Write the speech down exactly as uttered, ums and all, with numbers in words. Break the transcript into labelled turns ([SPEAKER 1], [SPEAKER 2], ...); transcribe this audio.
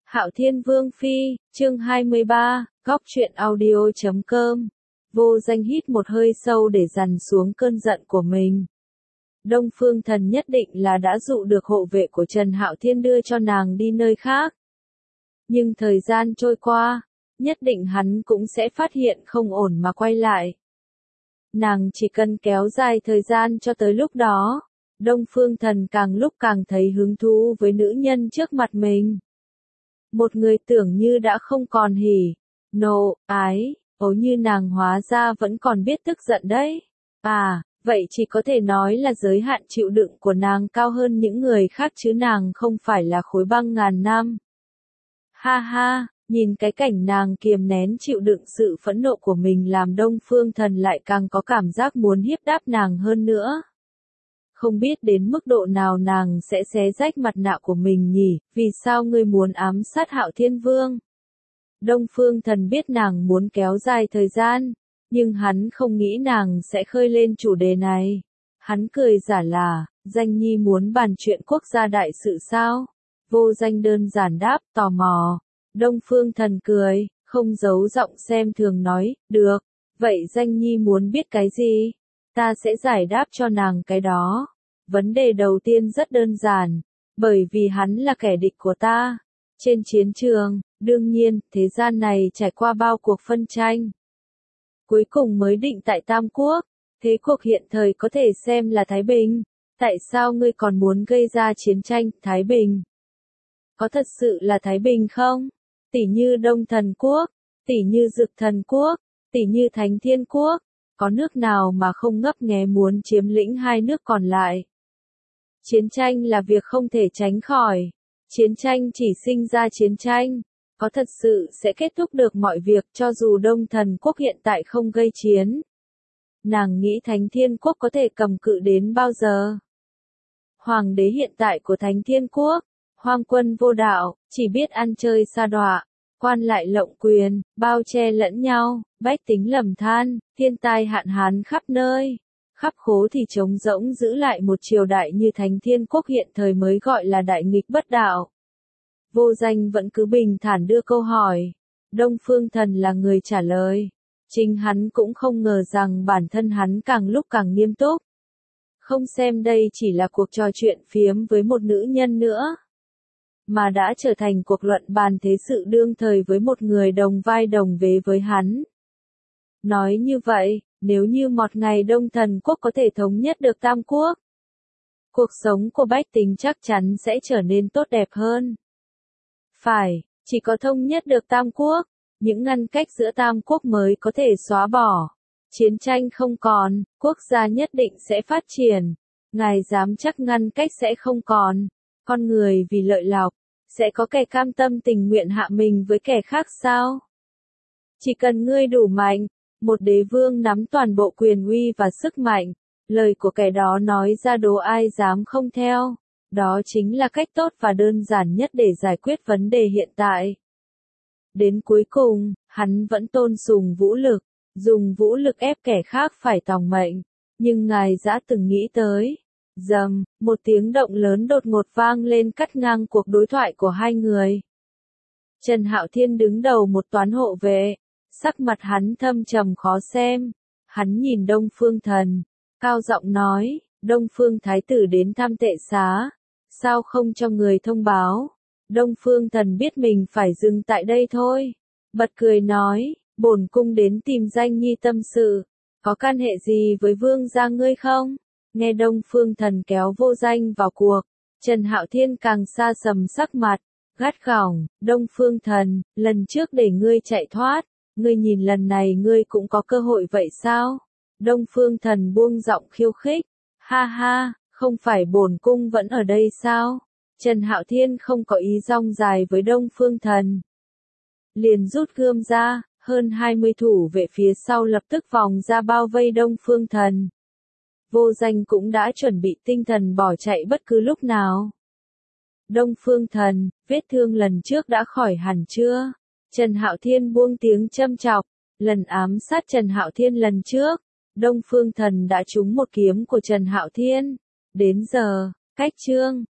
[SPEAKER 1] Hạo Thiên Vương Phi, chương hai mươi ba, góc truyện audio chấm com. Vô Danh hít một hơi sâu để dằn xuống cơn giận của mình. Đông Phương Thần nhất định là đã dụ được hộ vệ của Trần Hạo Thiên đưa cho nàng đi nơi khác. Nhưng thời gian trôi qua, nhất định hắn cũng sẽ phát hiện không ổn mà quay lại. Nàng chỉ cần kéo dài thời gian cho tới lúc đó, Đông Phương Thần càng lúc càng thấy hứng thú với nữ nhân trước mặt mình. Một người tưởng như đã không còn hỉ, nộ, ái, ố như nàng hóa ra vẫn còn biết tức giận đấy. À, vậy chỉ có thể nói là giới hạn chịu đựng của nàng cao hơn những người khác chứ nàng không phải là khối băng ngàn năm. Ha ha, nhìn cái cảnh nàng kiềm nén chịu đựng sự phẫn nộ của mình làm Đông Phương Thần lại càng có cảm giác muốn hiếp đáp nàng hơn nữa. Không biết đến mức độ nào nàng sẽ xé rách mặt nạ của mình nhỉ, vì sao ngươi muốn ám sát Hạo Thiên Vương? Đông Phương Thần biết nàng muốn kéo dài thời gian, nhưng hắn không nghĩ nàng sẽ khơi lên chủ đề này. Hắn cười giả là, Danh Nhi muốn bàn chuyện quốc gia đại sự sao? Vô Danh đơn giản đáp, tò mò. Đông Phương Thần cười, không giấu giọng xem thường nói, được, vậy Danh Nhi muốn biết cái gì? Ta sẽ giải đáp cho nàng cái đó. Vấn đề đầu tiên rất đơn giản, bởi vì hắn là kẻ địch của ta. Trên chiến trường, đương nhiên, thế gian này trải qua bao cuộc phân tranh. Cuối cùng mới định tại Tam Quốc, thế cuộc hiện thời có thể xem là Thái Bình. Tại sao ngươi còn muốn gây ra chiến tranh, Thái Bình? Có thật sự là Thái Bình không? Tỷ như Đông Thần Quốc, tỷ như Dực Thần Quốc, tỷ như Thánh Thiên Quốc, có nước nào mà không ngấp nghé muốn chiếm lĩnh hai nước còn lại? Chiến tranh là việc không thể tránh khỏi. Chiến tranh chỉ sinh ra chiến tranh. Có thật sự sẽ kết thúc được mọi việc cho dù Đông Thần Quốc hiện tại không gây chiến. Nàng nghĩ Thánh Thiên Quốc có thể cầm cự đến bao giờ? Hoàng đế hiện tại của Thánh Thiên Quốc, hoang quân vô đạo, chỉ biết ăn chơi sa đọa, quan lại lộng quyền, bao che lẫn nhau, bách tính lầm than, thiên tai hạn hán khắp nơi. Khắp khố thì trống rỗng giữ lại một triều đại như Thánh Thiên Quốc hiện thời mới gọi là đại nghịch bất đạo. Vô Danh vẫn cứ bình thản đưa câu hỏi. Đông Phương Thần là người trả lời. Chính hắn cũng không ngờ rằng bản thân hắn càng lúc càng nghiêm túc. Không xem đây chỉ là cuộc trò chuyện phiếm với một nữ nhân nữa, mà đã trở thành cuộc luận bàn thế sự đương thời với một người đồng vai đồng vế với hắn. Nói như vậy, nếu như một ngày Đông Thần Quốc có thể thống nhất được Tam Quốc, cuộc sống của bách tính chắc chắn sẽ trở nên tốt đẹp hơn. Phải, chỉ có thống nhất được Tam Quốc, những ngăn cách giữa Tam Quốc mới có thể xóa bỏ. Chiến tranh không còn, quốc gia nhất định sẽ phát triển. Ngài dám chắc ngăn cách sẽ không còn. Con người vì lợi lộc, sẽ có kẻ cam tâm tình nguyện hạ mình với kẻ khác sao? Chỉ cần ngươi đủ mạnh, một đế vương nắm toàn bộ quyền uy và sức mạnh, lời của kẻ đó nói ra đố ai dám không theo. Đó chính là cách tốt và đơn giản nhất để giải quyết vấn đề hiện tại. Đến cuối cùng, hắn vẫn tôn sùng vũ lực, dùng vũ lực ép kẻ khác phải tòng mệnh. Nhưng ngài đã từng nghĩ tới. Dầm, một tiếng động lớn đột ngột vang lên cắt ngang cuộc đối thoại của hai người. Trần Hạo Thiên đứng đầu một toán hộ vệ. Sắc mặt hắn thâm trầm khó xem. Hắn nhìn Đông Phương Thần, cao giọng nói, Đông Phương Thái tử đến thăm Tệ Xá. Sao không cho người thông báo? Đông Phương Thần biết mình phải dừng tại đây thôi. Bật cười nói, bổn cung đến tìm Danh Nhi tâm sự. Có can hệ gì với vương gia ngươi không? Nghe Đông Phương Thần kéo Vô Danh vào cuộc, Trần Hạo Thiên càng xa sầm sắc mặt, gắt gỏng, Đông Phương Thần, lần trước để ngươi chạy thoát, ngươi nhìn lần này ngươi cũng có cơ hội vậy sao? Đông Phương Thần buông giọng khiêu khích, ha ha, không phải bổn cung vẫn ở đây sao? Trần Hạo Thiên không có ý rong dài với Đông Phương Thần. Liền rút gươm ra, hơn hai mươi thủ vệ phía sau lập tức vòng ra bao vây Đông Phương Thần. Vô Danh cũng đã chuẩn bị tinh thần bỏ chạy bất cứ lúc nào. Đông Phương Thần, vết thương lần trước đã khỏi hẳn chưa? Trần Hạo Thiên buông tiếng châm chọc, lần ám sát Trần Hạo Thiên lần trước, Đông Phương Thần đã trúng một kiếm của Trần Hạo Thiên. Đến giờ, cách chương,